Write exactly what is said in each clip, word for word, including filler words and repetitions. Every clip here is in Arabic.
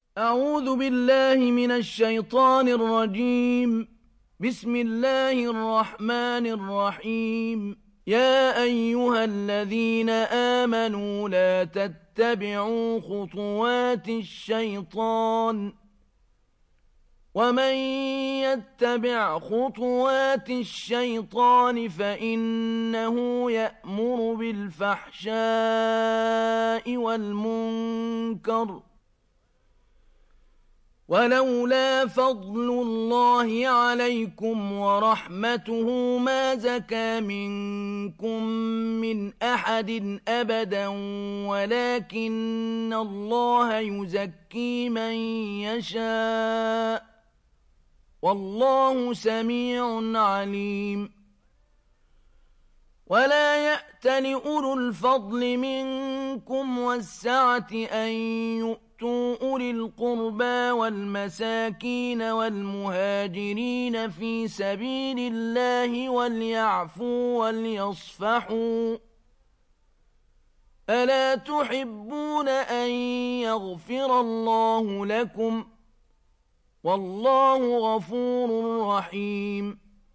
أعوذ بالله من الشيطان الرجيم. بسم الله الرحمن الرحيم. يا أيها الذين آمنوا لا تتبعوا خطوات الشيطان، ومن يتبع خطوات الشيطان فإنه يأمر بالفحشاء والمنكر، ولولا فضل الله عليكم ورحمته ما زكى منكم من أحد أبدا، ولكن الله يزكي من يشاء، والله سميع عليم. ولا يأتل أولو الفضل منكم والسعة أن يؤتوا أولي القربى والمساكين والمهاجرين في سبيل الله وليعفوا وليصفحوا، ألا تحبون أن يغفر الله لكم؟ والله غفور رحيم.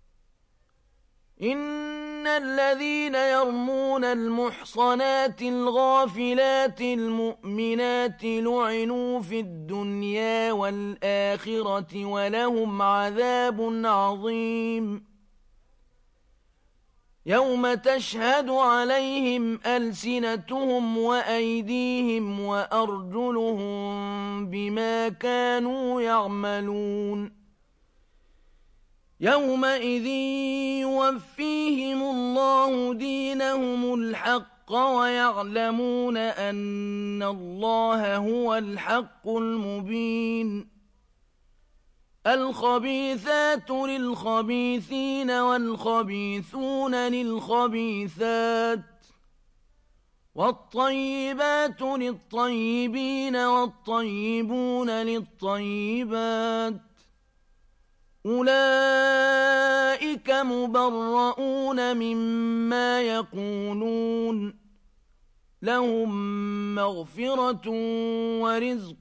إن الذين يرمون المحصنات الغافلات المؤمنات لعنوا في الدنيا والآخرة ولهم عذاب عظيم. يوم تشهد عليهم ألسنتهم وأيديهم وأرجلهم بما كانوا يعملون. يومئذ يوفيهم الله دينهم الحق ويعلمون أن الله هو الحق المبين. الخبيثات للخبيثين والخبيثون للخبيثات، والطيبات للطيبين والطيبون للطيبات، أولئك مبرؤون مما يقولون، لهم مغفرة ورزق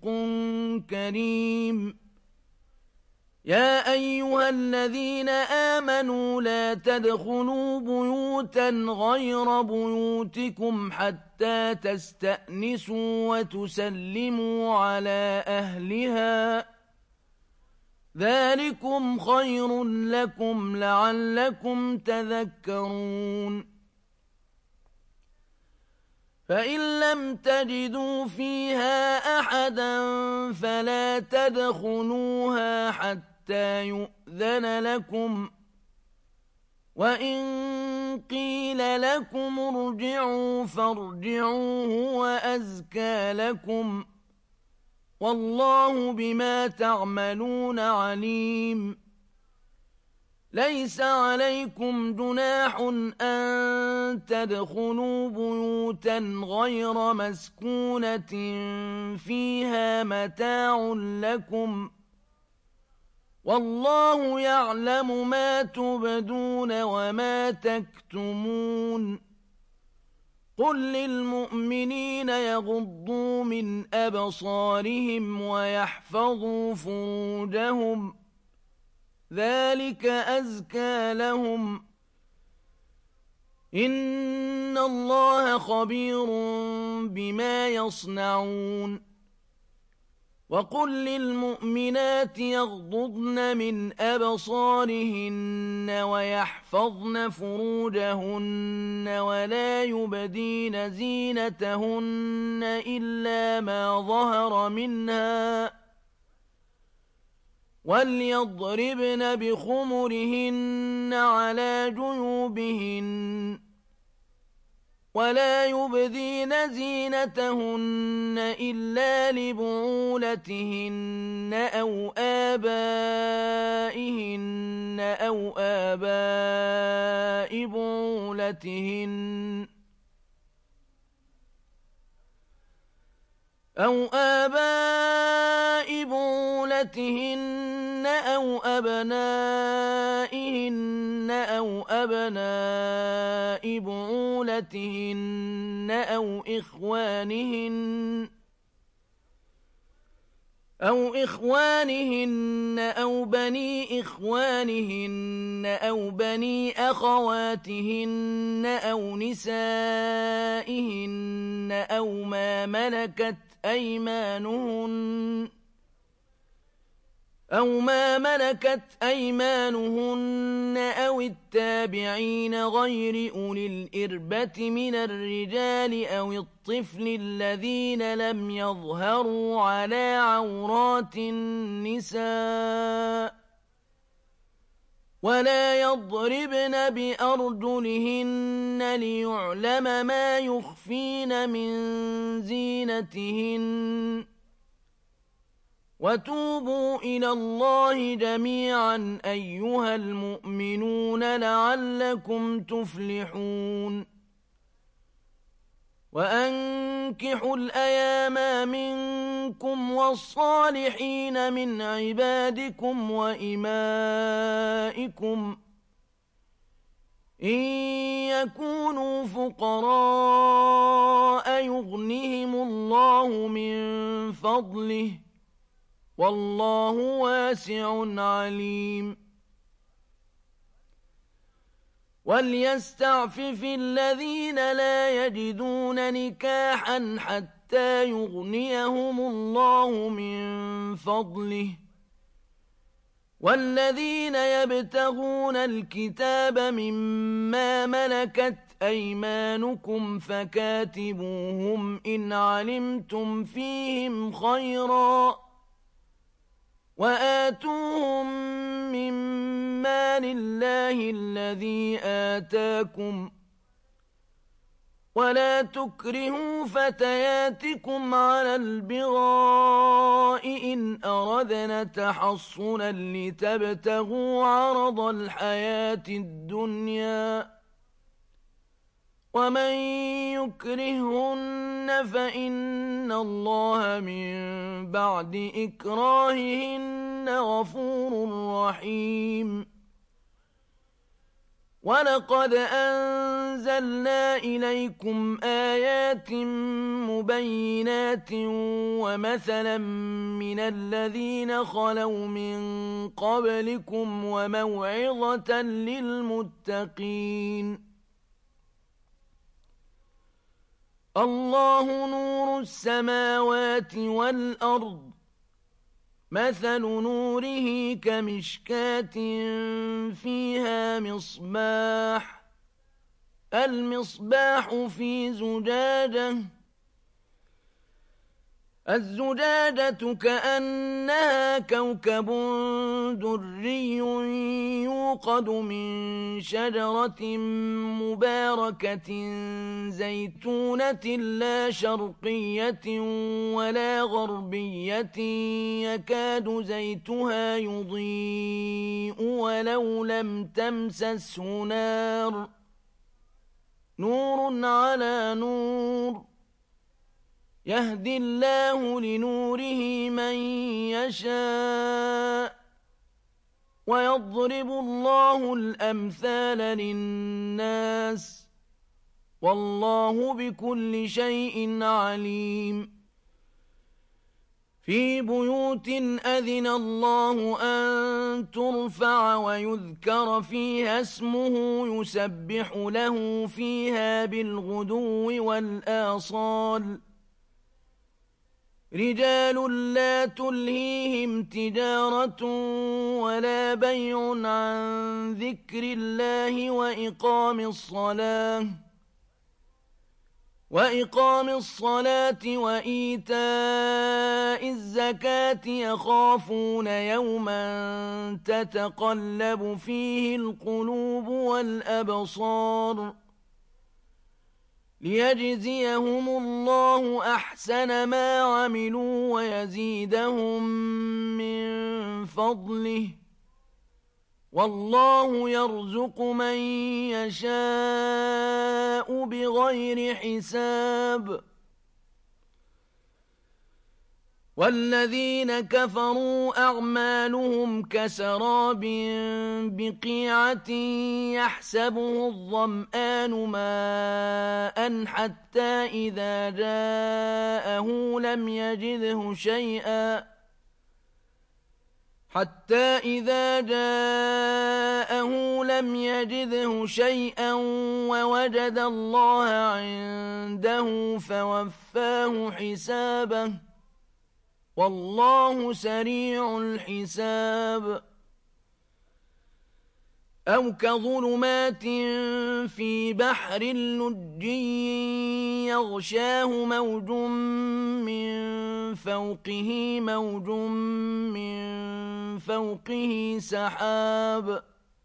كريم. يا أيها الذين آمنوا لا تدخلوا بيوتا غير بيوتكم حتى تستأنسوا وتسلموا على أهلها، ذلكم خير لكم لعلكم تذكرون. فإن لم تجدوا فيها أحدا فلا تدخلوها حتى يؤذن لكم، وإن قيل لكم ارجعوا فارجعوا هو أزكى لكم، والله بما تعملون عليم. ليس عليكم جناح أن تدخلوا بيوتا غير مسكونة فيها متاع لكم، والله يعلم ما تبدون وما تكتمون. قل للمؤمنين يغضوا من أبصارهم ويحفظوا فروجهم، ذلك أزكى لهم، إن الله خبير بما يصنعون. وقل للمؤمنات يغضضن من أبصارهن ويحفظن فروجهن ولا يبدين زينتهن إلا ما ظهر منها، وليضربن بخمرهن على جيوبهن، ولا يبدين زينتهن إلا لبعولتهن أو آبائهن أو آباء بعولتهن أو آباء بعولتهن أو أبنائهن أو أبناء بعولتهن أو إخوانهن أو إخوانهن أو بني إخوانهن أو بني أخواتهن أو نسائهن أو ما ملكت أيمانهن أو ما ملكت أيمانهن أو التابعين غير أولي الإربة من الرجال أو الطفل الذين لم يظهروا على عورات النساء ولا يضربن بأرجلهن ليعلم ما يخفين من زينتهن وتوبوا إلى الله جميعا أيها المؤمنون لعلكم تفلحون وأنكحوا الأيام منكم والصالحين من عبادكم وإمائكم إن يكونوا فقراء يغنهم الله من فضله والله واسع عليم وليستعفف الذين لا يجدون نكاحا حتى يغنيهم الله من فضله والذين يبتغون الكتاب مما ملكت أيمانكم فكاتبوهم إن علمتم فيهم خيرا وآتوهم مما لله الذي آتاكم ولا تكرهوا فتياتكم على البغاء إن أردنا تحصنا لتبتغوا عرض الحياة الدنيا ومن يكرهن فإن الله من بعد إكراههن غفور رحيم ولقد أنزلنا إليكم آيات مبينات ومثلا من الذين خلوا من قبلكم وموعظة للمتقين الله نور السماوات والأرض مثل نوره كمشكاة فيها مصباح المصباح في زجاجة الزجاجة كأنها كوكب دري يوقد من شجرة مباركة زيتونة لا شرقية ولا غربية يكاد زيتها يضيء ولو لم تمسسه نار نور على نور يهدي الله لنوره من يشاء ويضرب الله الأمثال للناس والله بكل شيء عليم في بيوت أذن الله أن ترفع ويذكر فيها اسمه يسبح له فيها بالغدو والآصال رجال لا تلهيهم تجارة ولا بيع عن ذكر الله وإقام الصلاة وإقام الصلاة وإيتاء الزكاة يخافون يوما تتقلب فيه القلوب والأبصار ليجزيهم الله أحسن ما عملوا ويزيدهم من فضله والله يرزق من يشاء بغير حساب والذين كفروا أعمالهم كسراب بقيعة يحسبه الظمآن ماء حتى إذا جاءه لم يجده شيئا حتى إذا جاءه لم يجده شيئا ووجد الله عنده فوفاه حسابه والله سريع الحساب أو كظلمات في بحر لجي يغشاه موج من فوقه موج من فوقه سحاب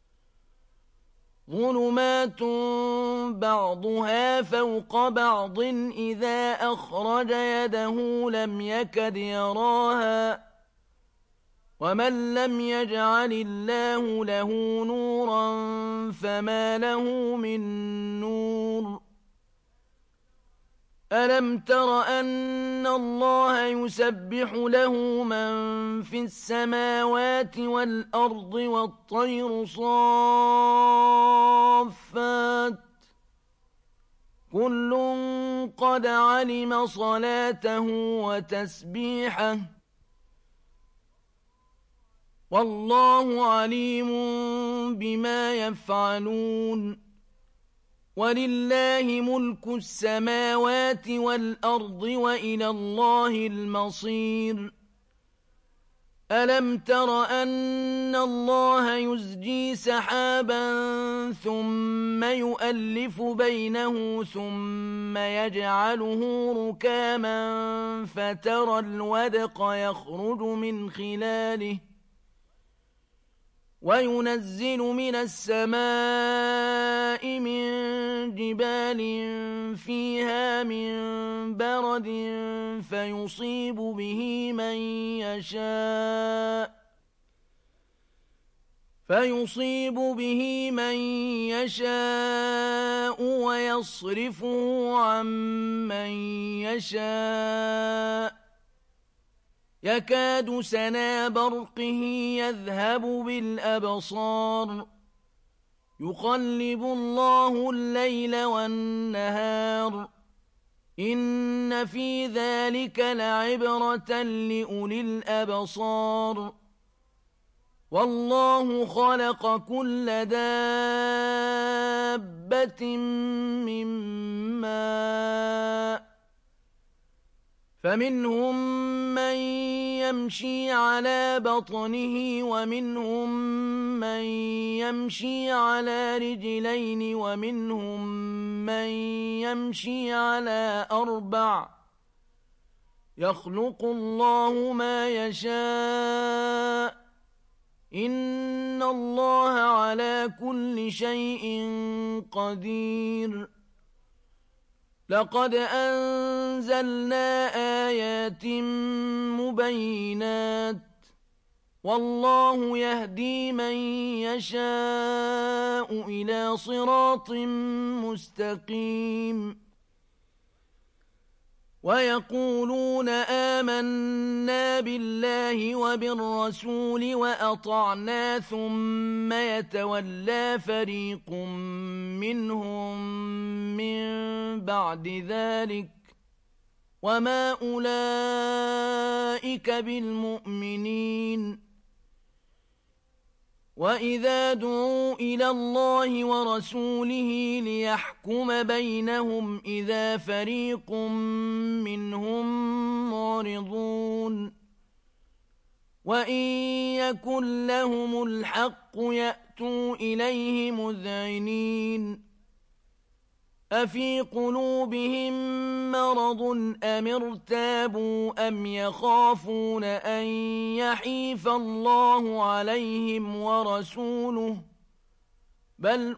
ظلمات بعضها فوق بعض إذا أخرج يده لم يكد يراها ومن لم يجعل الله له نورا فما له من نور ألم تر أن الله يسبح له من في السماوات والأرض والطير صافات كل قد علم صلاته وتسبيحه والله عليم بما يفعلون ولله ملك السماوات والأرض وإلى الله المصير ألم تر أن الله يزجي سحابا ثم يؤلف بينه ثم يجعله ركاما فترى الودق يخرج من خلاله وينزل من السماء من جبال فيها من برد فيصيب به من يشاء فيصيب به من يشاء ويصرفه عن من يشاء يكاد سنا برقه يذهب بالأبصار يقلب الله الليل والنهار إن في ذلك لعبرة لأولي الأبصار والله خلق كل دابة من ماء فمنهم من يمشي على بطنه ومنهم من يمشي على رجلين ومنهم من يمشي على أربع يخلق الله ما يشاء إن الله على كل شيء قدير لقد أنزلنا آيات مبينات والله يهدي من يشاء إلى صراط مستقيم ويقولون آمنا بالله وبالرسول وأطعنا ثم يتولى فريق منهم من بعد ذلك وما أولئك بالمؤمنين وإذا دعوا إلى الله ورسوله ليحكم بينهم إذا فريق منهم معرضون وإن يكن لهم الحق يأتوا إليه مذعنين أفي قلوبهم مرض أم ارتابوا أم يخافون أن يحيف الله عليهم ورسوله بل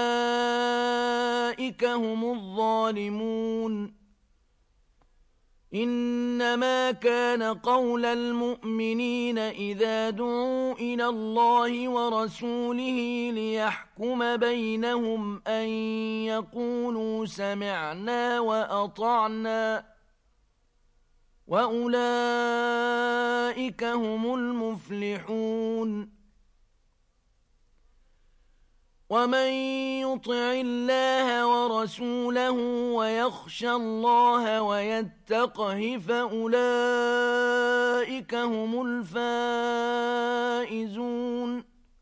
أولئك هم الظالمون إنما كان قول المؤمنين إذا دعوا إلى الله ورسوله ليحكم بينهم أن يقولوا سمعنا وأطعنا وأولئك هم المفلحون ومن يطع الله ورسوله ويخشى الله ويتقه فأولئك هم الفائزون.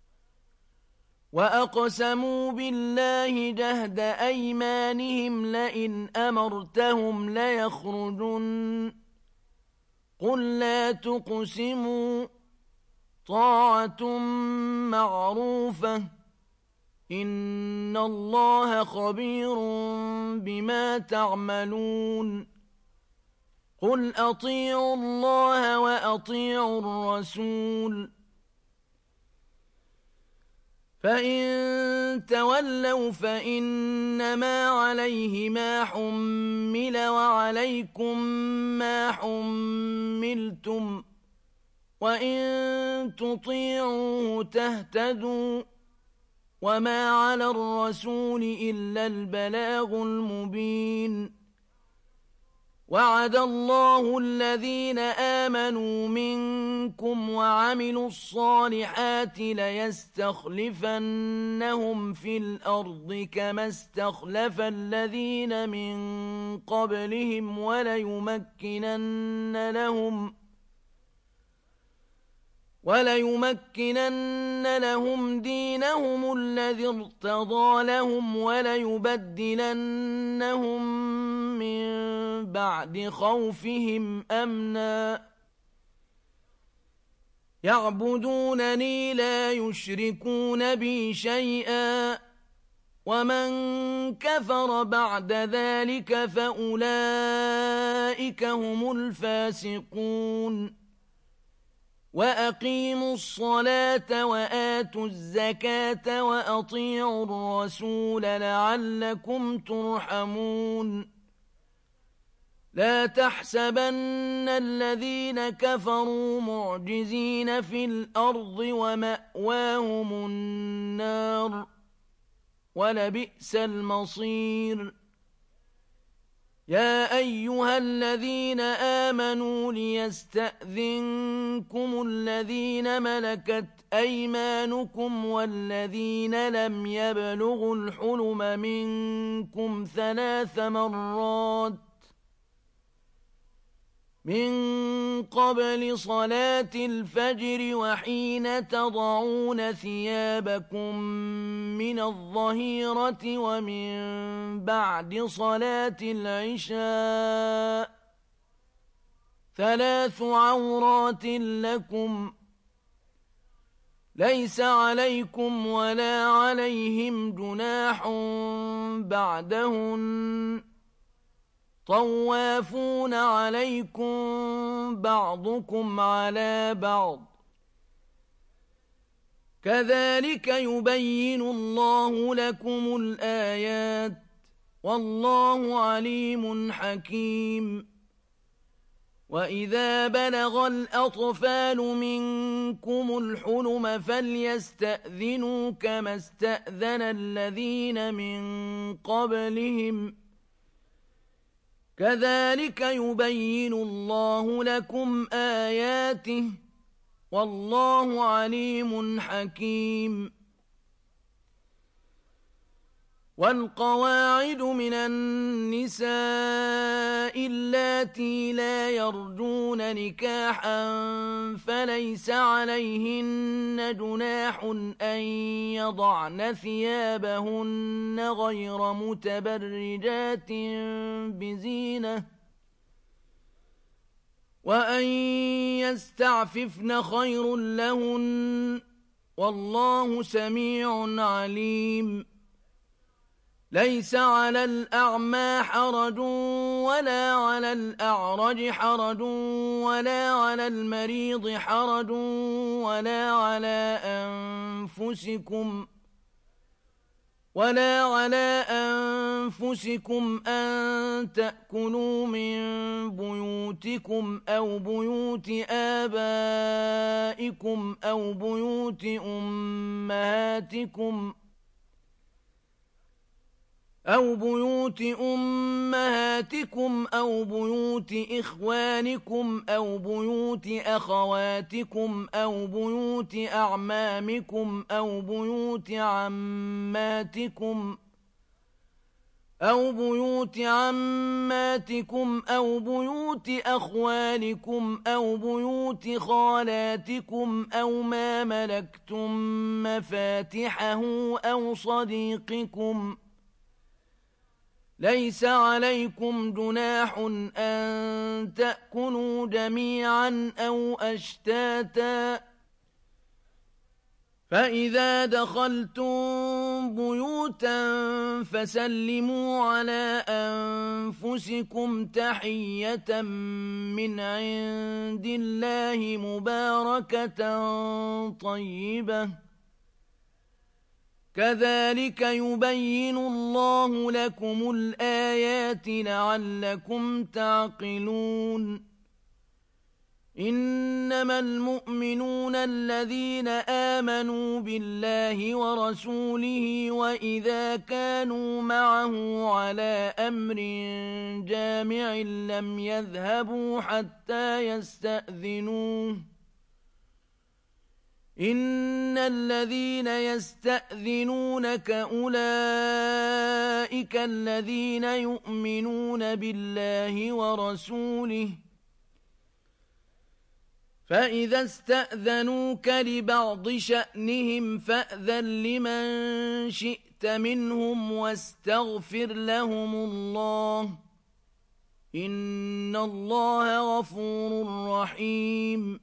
وأقسموا بالله جهد أيمانهم لئن أمرتهم ليخرجن قل لا تقسموا طاعة معروفة إن الله خبير بما تعملون. قل أطيعوا الله وأطيعوا الرسول فإن تولوا فإنما عليه ما حمل وعليكم ما حملتم وإن تطيعوه تهتدوا وما على الرسول إلا البلاغ المبين. وعد الله الذين آمنوا منكم وعملوا الصالحات ليستخلفنهم في الأرض كما استخلف الذين من قبلهم وليمكنن لهم وليمكنن لهم دينهم الذي ارتضى لهم وليبدلنهم من بعد خوفهم أمنا يعبدونني لا يشركون بي شيئا ومن كفر بعد ذلك فأولئك هم الفاسقون. وأقيموا الصلاة وآتوا الزكاة وأطيعوا الرسول لعلكم ترحمون. لا تحسبن الذين كفروا معجزين في الأرض ومأواهم النار ولبئس المصير. يا أيها الذين آمنوا ليستأذنكم الذين ملكت أيمانكم والذين لم يبلغوا الحلم منكم ثلاث مرات من قبل صلاة الفجر وحين تضعون ثيابكم من الظهيرة ومن بعد صلاة العشاء ثلاث عورات لكم ليس عليكم ولا عليهم جناح بعدهن طوافون عليكم بعضكم على بعض كذلك يبين الله لكم الآيات والله عليم حكيم. وإذا بلغ الأطفال منكم الحلم فليستأذنوا كما استأذن الذين من قبلهم كذلك يبين الله لكم آياته والله عليم حكيم. والقواعد من النساء اللاتي لا يرجون نكاحا فليس عليهن جناح أن يضعن ثيابهن غير متبرجات بزينة وأن يستعففن خير لهن والله سميع عليم. ليس على الأعمى حرج ولا على الأعرج حرج ولا على المريض حرج ولا على أنفسكم ولا على أنفسكم أن تأكلوا من بيوتكم أو بيوت آبائكم أو بيوت أمهاتكم أو بيوت أمهاتكم أو بيوت إخوانكم أو بيوت أخواتكم أو بيوت أعمامكم أو بيوت عماتكم أو بيوت عماتكم أو بيوت أخوالكم أو بيوت خالاتكم أو ما ملكتم مفاتحه أو صديقكم. ليس عليكم جناح أن تأكلوا جميعا أو أشتاتا. فإذا دخلتم بيوتا فسلموا على أنفسكم تحية من عند الله مباركة طيبة كذلك يبين الله لكم الآيات لعلكم تعقلون. إنما المؤمنون الذين آمنوا بالله ورسوله وإذا كانوا معه على أمر جامع لم يذهبوا حتى يستأذنوه. إن الذين يستأذنونك أولئك الذين يؤمنون بالله ورسوله فإذا استأذنوك لبعض شأنهم فأذن لمن شئت منهم واستغفر لهم الله إن الله غفور رحيم.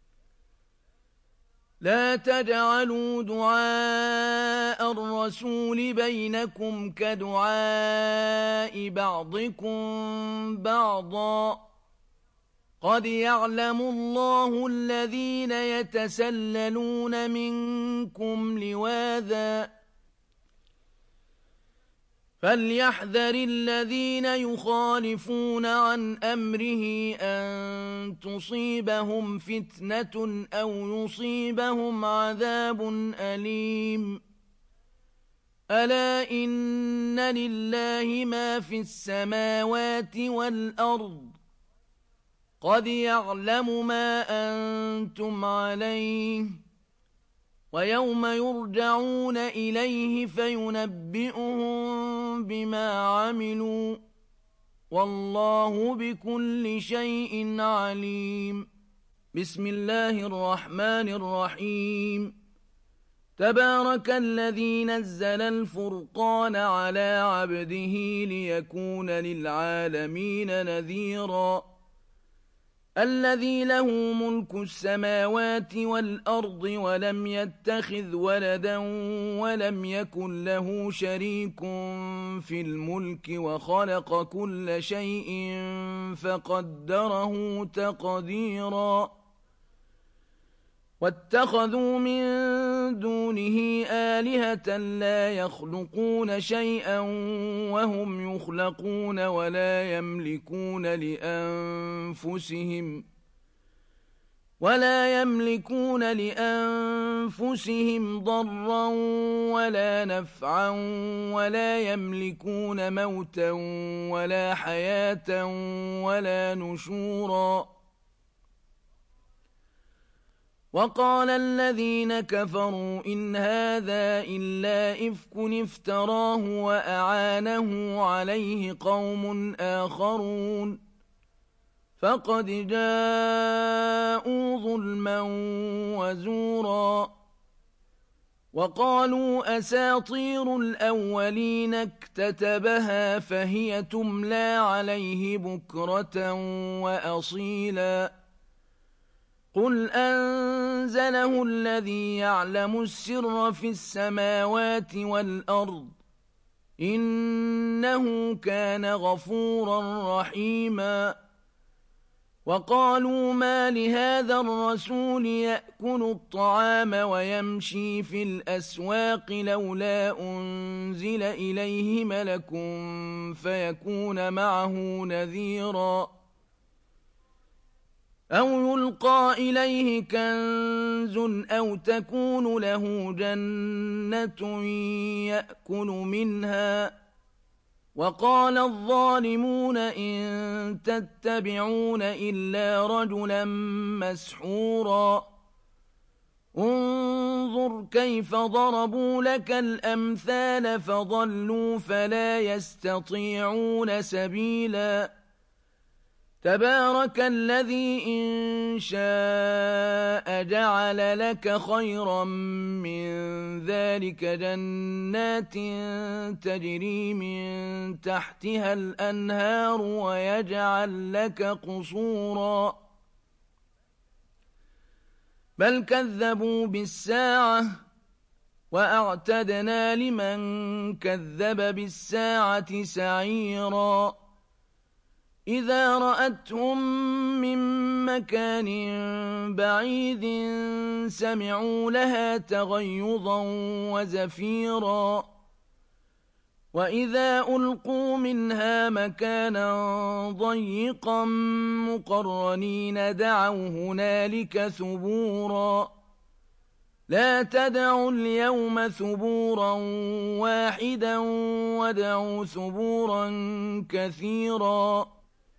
لا تجعلوا دعاء الرسول بينكم كدعاء بعضكم بعضا قد يعلم الله الذين يتسللون منكم لواذا فليحذر الذين يخالفون عن أمره أن تصيبهم فتنة أو يصيبهم عذاب أليم. ألا إن لله ما في السماوات والأرض قد يعلم ما أنتم عليه ويوم يرجعون إليه فينبئهم بما عملوا والله بكل شيء عليم. بسم الله الرحمن الرحيم. تبارك الذي نزل الفرقان على عبده ليكون للعالمين نذيرا. الذي له ملك السماوات والأرض ولم يتخذ ولدا ولم يكن له شريك في الملك وخلق كل شيء فقدره تقديرا. واتخذوا من دونه آلهة لا يخلقون شيئا وهم يخلقون ولا يملكون لأنفسهم ولا يملكون لأنفسهم ضرا ولا نفعا ولا يملكون موتا ولا حياة ولا نشورا. وقال الذين كفروا إن هذا إلا إفك افتراه وأعانه عليه قوم آخرون فقد جاءوا ظلما وزورا. وقالوا أساطير الأولين اكتتبها فهي تملى عليه بكرة وأصيلا. قل أنزله الذي يعلم السر في السماوات والأرض إنه كان غفورا رحيما. وقالوا ما لهذا الرسول يأكل الطعام ويمشي في الأسواق لولا أنزل إليه ملك فيكون معه نذيرا. أو يلقى إليه كنز أو تكون له جنة يأكل منها وقال الظالمون إن تتبعون إلا رجلا مسحورا انظر كيف ضربوا لك الأمثال فضلوا فلا يستطيعون سبيلا تبارك الذي إن شاء جعل لك خيرا من ذلك جنات تجري من تحتها الأنهار ويجعل لك قصورا بل كذبوا بالساعة وأعتدنا لمن كذب بالساعة سعيرا إذا رأتهم من مكان بعيد سمعوا لها تغيظا وزفيرا وإذا ألقوا منها مكانا ضيقا مقرنين دعوا هنالك ثبورا لا تدعوا اليوم ثبورا واحدا وادعوا ثبورا كثيرا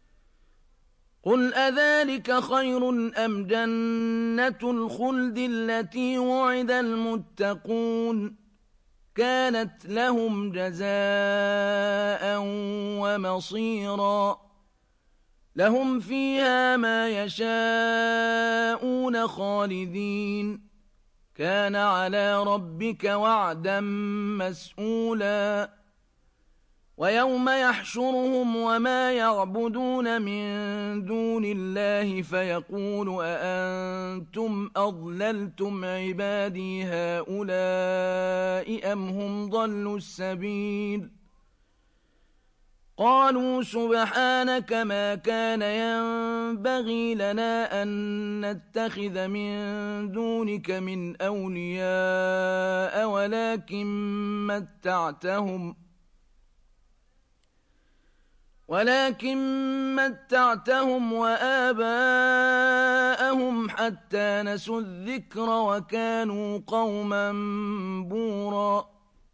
قل أذلك خير أم جنة الخلد التي وعد المتقون كانت لهم جزاء ومصيرا لهم فيها ما يشاءون خالدين كان على ربك وعدا مسئولا ويوم يحشرهم وما يعبدون من دون الله فيقول أأنتم أضللتم عبادي هؤلاء أم هم ضلوا السبيل قالوا سبحانك ما كان ينبغي لنا أن نتخذ من دونك من أولياء ولكن متعتهم ولكن متعتهم وآباءهم حتى نسوا الذكر وكانوا قوما بورا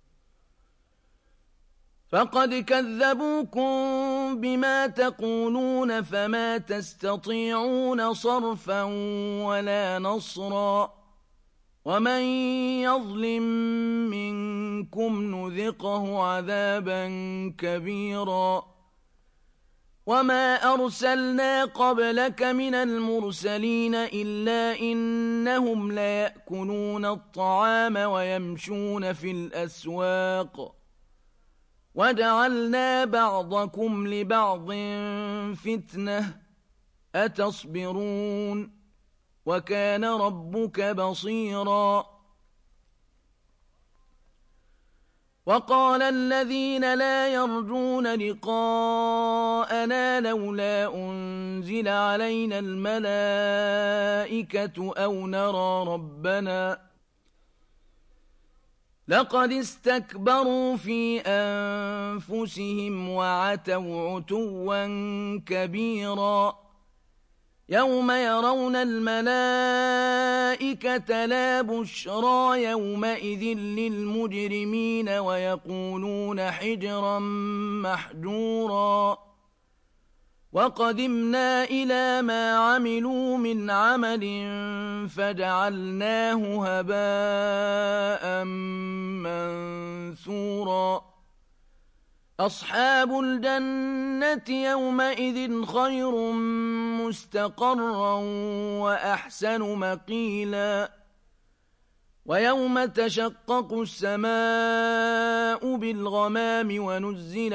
فقد كذبوكم بما تقولون فما تستطيعون صرفا ولا نصرا ومن يظلم منكم نذقه عذابا كبيرا وما أرسلنا قبلك من المرسلين إلا إنهم ليأكلون الطعام ويمشون في الأسواق وجعلنا بعضكم لبعض فتنة أتصبرون وكان ربك بصيرا وقال الذين لا يرجون لقاءنا لولا أنزل علينا الملائكة أو نرى ربنا لقد استكبروا في أنفسهم وعتوا عتوا كبيرا يوم يرون الملائكة لا بشرى يومئذ للمجرمين ويقولون حجرا محجورا وقدمنا إلى ما عملوا من عمل فجعلناه هباء منثورا أصحاب الجنة يومئذ خير مستقرا وأحسن مقيلا ويوم تشقق السماء بالغمام ونزل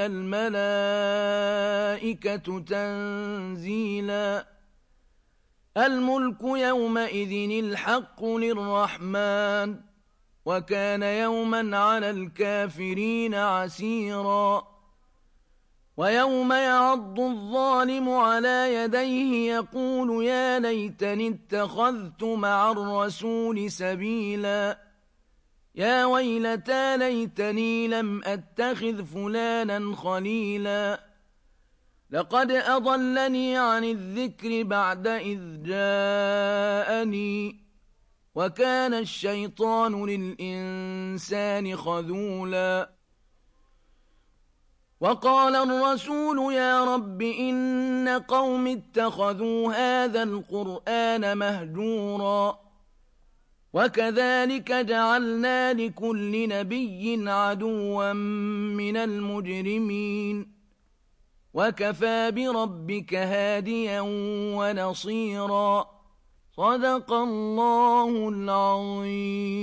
الملائكة تنزيلا الملك يومئذ الحق للرحمن وكان يوما على الكافرين عسيرا ويوم يعض الظالم على يديه يقول يا ليتني اتخذت مع الرسول سبيلا يا ويلتى ليتني لم أتخذ فلانا خليلا لقد أضلني عن الذكر بعد إذ جاءني وكان الشيطان للإنسان خذولا وقال الرسول يا رب إن قوم اتخذوا هذا القرآن مهجورا وكذلك جعلنا لكل نبي عدوا من المجرمين وكفى بربك هاديا ونصيرا صدق الله العظيم.